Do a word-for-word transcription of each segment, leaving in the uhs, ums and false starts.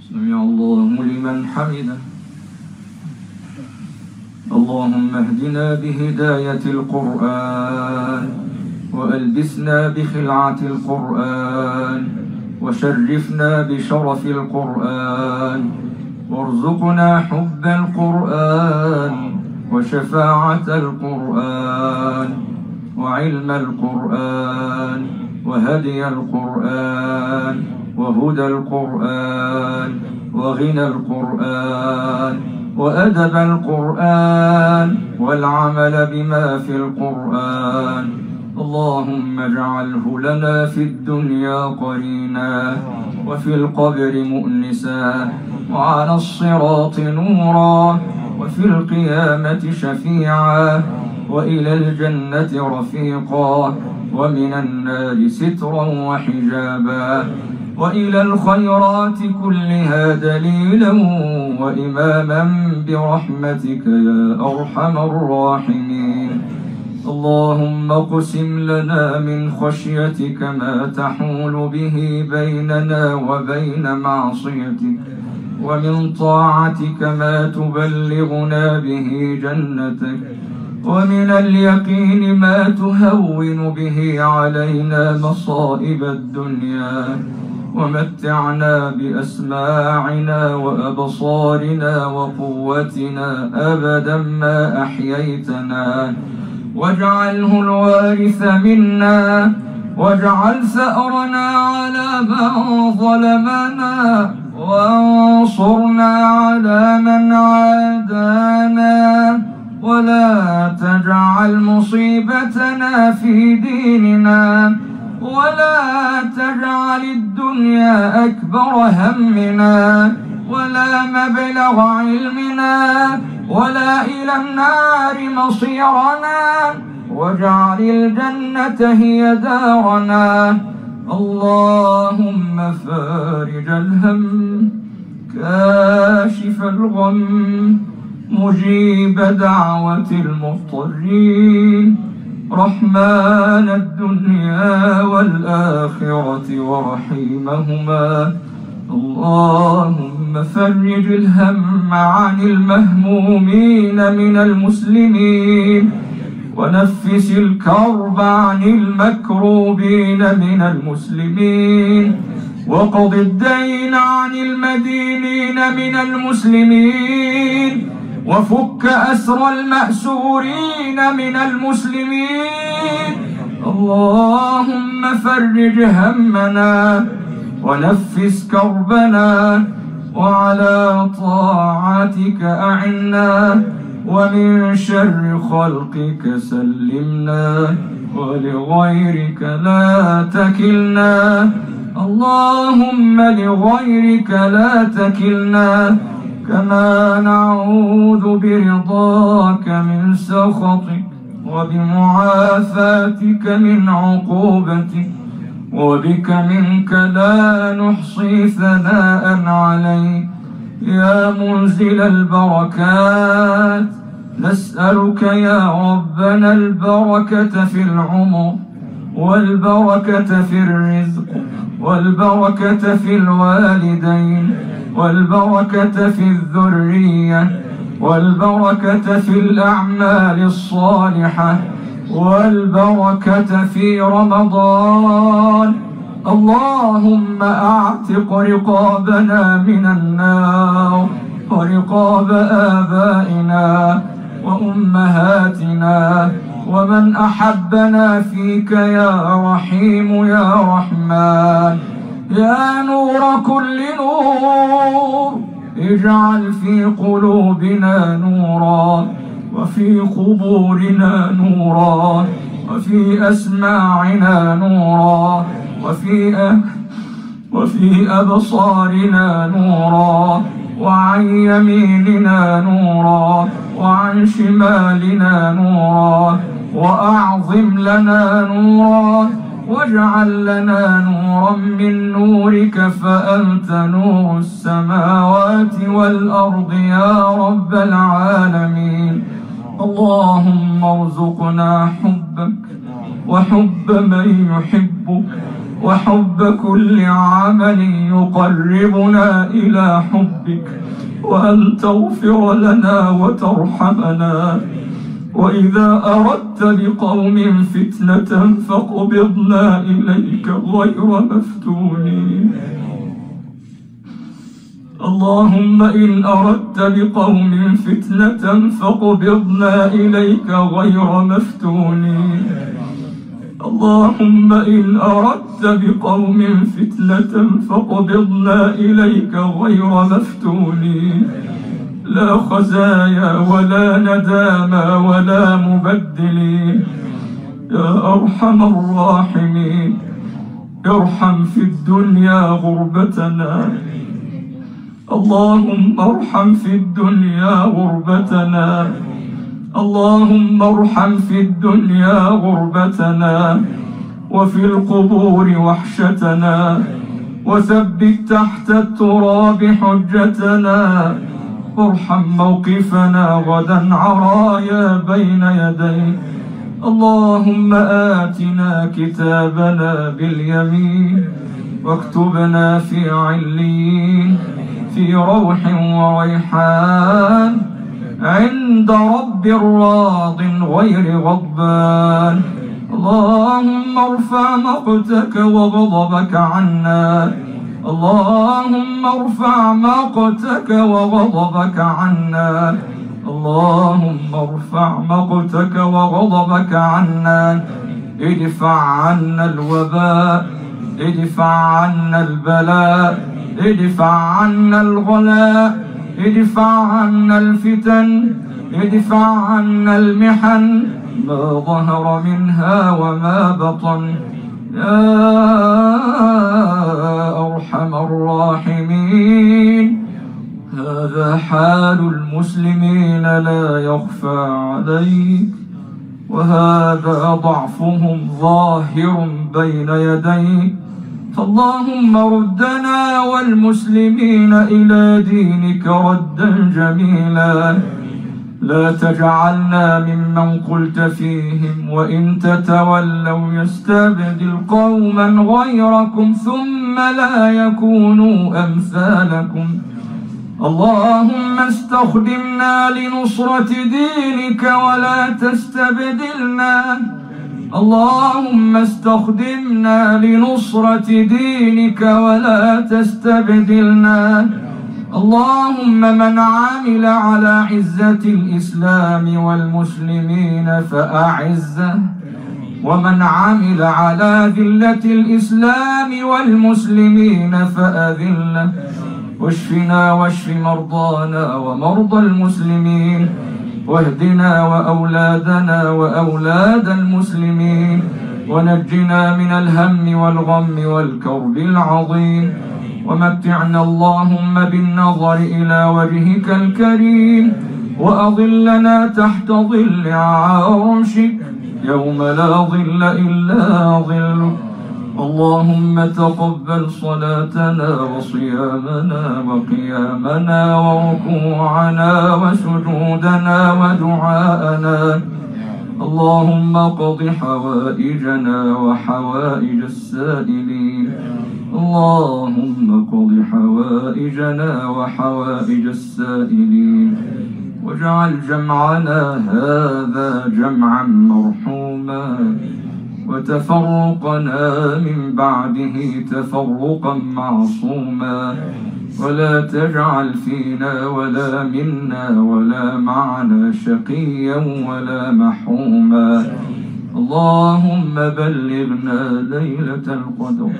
سمع الله لمن حمده. اللهم اهدنا بهداية القرآن، وألبسنا بخلعة القرآن، وشرفنا بشرف القرآن، وارزقنا حب القرآن، وشفاعة القرآن، وعلم القرآن، وهدي القرآن، وهدى القرآن، وغنى القرآن، وأدب القرآن، والعمل بما في القرآن. اللهم اجعله لنا في الدنيا قرينا، وفي القبر مؤنسا، وعلى الصراط نورا، وفي القيامة شفيعا، وإلى الجنة رفيقا، ومن النار سترا وحجابا، وإلى الخيرات كلها دليلا وإماما برحمتك يا أرحم الراحمين. اللهم اقسم لنا من خشيتك ما تحول به بيننا وبين معصيتك، ومن طاعتك ما تبلغنا به جنتك، ومن اليقين ما تهون به علينا مصائب الدنيا، ومتعنا بأسماعنا وأبصارنا وقوتنا أبدا ما أحييتنا، واجعله الوارث منا، واجعل ثأرنا على من ظلمنا، وانصرنا على من عادانا، ولا تجعل مصيبتنا في ديننا، ولا تجعل الدنيا أكبر همنا، ولا مبلغ علمنا، ولا إلى النار مصيرنا، واجعل الجنة هي دارنا. اللهم فارج الهم، كاشف الغم، مجيب دعوة المضطرين، رحمن الدنيا والآخرة ورحيمهما. اللهم فرج الهم عن المهمومين من المسلمين، ونفس الكرب عن المكروبين من المسلمين، وقض الدين عن المدينين من المسلمين، وفك أسر المأسورين من المسلمين. اللهم فرج همنا، ونفس كربنا، وعلى طاعتك أعنا، ومن شر خلقك سلمنا، ولغيرك لا تكلنا. اللهم لغيرك لا تكلنا، كما نعوذ برضاك من سخطك، وبمعافاتك من عقوبتك، وبك منك لا نحصي ثناء عليك. يا منزل البركات، نسألك يا ربنا البركة في العمر، والبركة في الرزق، والبركة في الوالدين، والبركة في الذرية، والبركة في الأعمال الصالحة، والبركة في رمضان. اللهم أعتق رقابنا من النار، ورقاب آبائنا وأمهاتنا، ومن أحبنا فيك يا رحيم يا رحمن. يا نور كل نور، اجعل في قلوبنا نورا، وفي قبورنا نورا، وفي أسماعنا نورا، وفي أ... وفي أبصارنا نورا، وعن يميننا نورا، وعن شمالنا نورا، وأعظم لنا نورا، واجعل لنا نورا من نورك، فأنت نور السماوات والأرض يا رب العالمين. اللهم ارزقنا حبك، وحب من يحبك، وحب كل عمل يقربنا إلى حبك، وأن تغفر لنا وترحمنا. وإذا أردت بقوم فتنة فاقبضنا إليك غير مفتونين. اللهم إن أردت بقوم فتنة فاقبضنا إليك غير مفتونين. اللهم إن أردت بقوم فتنة فاقبضنا إليك غير مفتونين. لا خزايا ولا ندامى ولا مبدلين. يا أرحم الراحمين، ارحم في الدنيا غربتنا. اللهم ارحم في الدنيا غربتنا. اللهم ارحم في الدنيا غربتنا، وفي القبور وحشتنا، وثبت تحت التراب حجتنا. وارحم موقفنا غدا عرايا بين يديك. اللهم آتنا كتابنا باليمين، واكتبنا في عليين في روح وريحان عند رب راض غير غضبان. اللهم ارفع مقتك وغضبك عنا. اللهم ارفع مقتك وغضبك عنا. اللهم ارفع مقتك وغضبك عنا. ادفع عنا الوباء، ادفع عنا البلاء، ادفع عنا الغلاء، ادفع عنا الفتن، ادفع عنا المحن ما ظهر منها وما بطن. يا أرحم الراحمين، هذا حال المسلمين لا يخفى عليك، وهذا ضعفهم ظاهر بين يديك. فاللهم ردنا والمسلمين إلى دينك ردا جميلا. لا تجعلنا ممن قلت فيهم وإن تتولوا يستبدل قوما غيركم ثم لا يكونوا أمثالكم. اللهم استخدمنا لنصرة دينك ولا تستبدلنا. اللهم استخدمنا لنصرة دينك ولا تستبدلنا. اللهم من عمل على عزة الإسلام والمسلمين فأعزه، ومن عمل على ذلة الإسلام والمسلمين فأذله. واشفنا واشف مرضانا ومرضى المسلمين، واهدنا وأولادنا وأولاد المسلمين، ونجنا من الهم والغم والكرب العظيم. ومتعنا اللهم بالنظر إلى وجهك الكريم، وأظلنا تحت ظل عرشك يوم لا ظل إلا ظلك. اللهم تقبل صلاتنا وصيامنا وقيامنا وركوعنا وسجودنا ودعاءنا. اللهم اقض حوائجنا وحوائج السائلين. اللهم اقض حوائجنا وحوائج السائلين، واجعل جمعنا هذا جمعا مرحوما، وتفرقنا من بعده تفرقا معصوما. ولا تجعل فينا ولا منا ولا معنا شقيا ولا محروما. اللهم بلغنا ليلة القدر.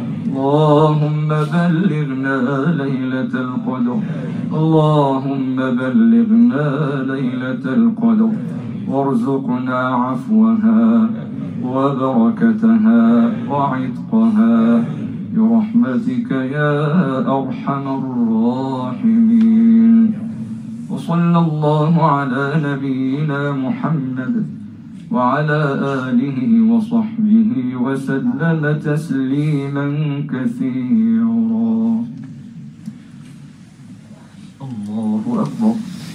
اللهم بلغنا ليلة القدر. اللهم بلغنا ليلة القدر، وارزقنا عفوها وبركتها وعتقها برحمتك يا أرحم الراحمين. وصلى الله على نبينا محمد وعلى آله وصحبه وسلم تسليما كثيرا. الله أكبر.